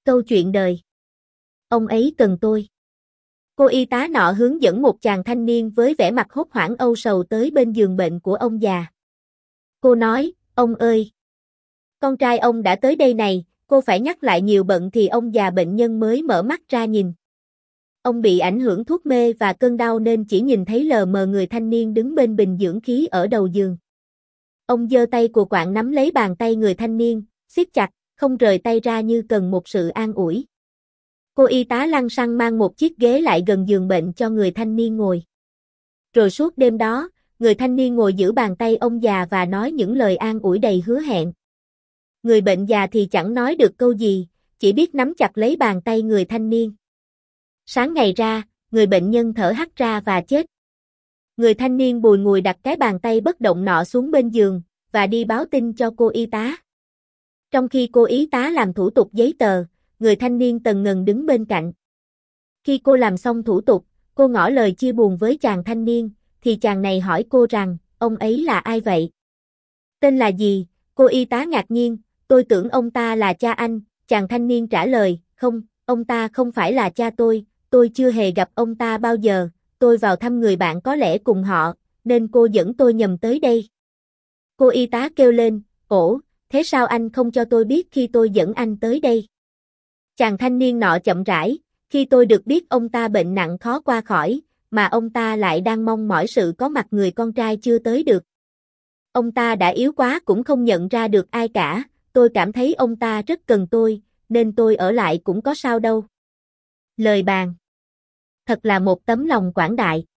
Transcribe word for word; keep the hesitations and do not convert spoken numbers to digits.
câu chuyện đời. Ông ấy cần tôi. Cô y tá nọ hướng dẫn một chàng thanh niên với vẻ mặt hốt hoảng âu sầu tới bên giường bệnh của ông già. Cô nói, ông ơi! Con trai ông đã tới đây này, cô phải nhắc lại nhiều bận thì ông già bệnh nhân mới mở mắt ra nhìn. Ông bị ảnh hưởng thuốc mê và cơn đau nên chỉ nhìn thấy lờ mờ người thanh niên đứng bên bình dưỡng khí ở đầu giường. Ông giơ tay của quạng nắm lấy bàn tay người thanh niên, siết chặt, không rời tay ra như cần một sự an ủi. Cô y tá lăng xăng mang một chiếc ghế lại gần giường bệnh cho người thanh niên ngồi. Rồi suốt đêm đó, người thanh niên ngồi giữ bàn tay ông già và nói những lời an ủi đầy hứa hẹn. Người bệnh già thì chẳng nói được câu gì, chỉ biết nắm chặt lấy bàn tay người thanh niên. Sáng ngày ra, người bệnh nhân thở hắt ra và chết. Người thanh niên bùi ngùi đặt cái bàn tay bất động nọ xuống bên giường, và đi báo tin cho cô y tá. Trong khi cô y tá làm thủ tục giấy tờ, người thanh niên tần ngần đứng bên cạnh. Khi cô làm xong thủ tục, cô ngỏ lời chia buồn với chàng thanh niên, thì chàng này hỏi cô rằng, ông ấy là ai vậy? Tên là gì? Cô y tá ngạc nhiên, tôi tưởng ông ta là cha anh. Chàng thanh niên trả lời, không, ông ta không phải là cha tôi, tôi chưa hề gặp ông ta bao giờ, tôi vào thăm người bạn có lẽ cùng họ, nên cô dẫn tôi nhầm tới đây. Cô y tá kêu lên, ồ, thế sao anh không cho tôi biết khi tôi dẫn anh tới đây? Chàng thanh niên nọ chậm rãi, khi tôi được biết ông ta bệnh nặng khó qua khỏi, mà ông ta lại đang mong mỏi sự có mặt người con trai chưa tới được. Ông ta đã yếu quá cũng không nhận ra được ai cả, tôi cảm thấy ông ta rất cần tôi, nên tôi ở lại cũng có sao đâu. Lời bàn. Thật là một tấm lòng quảng đại.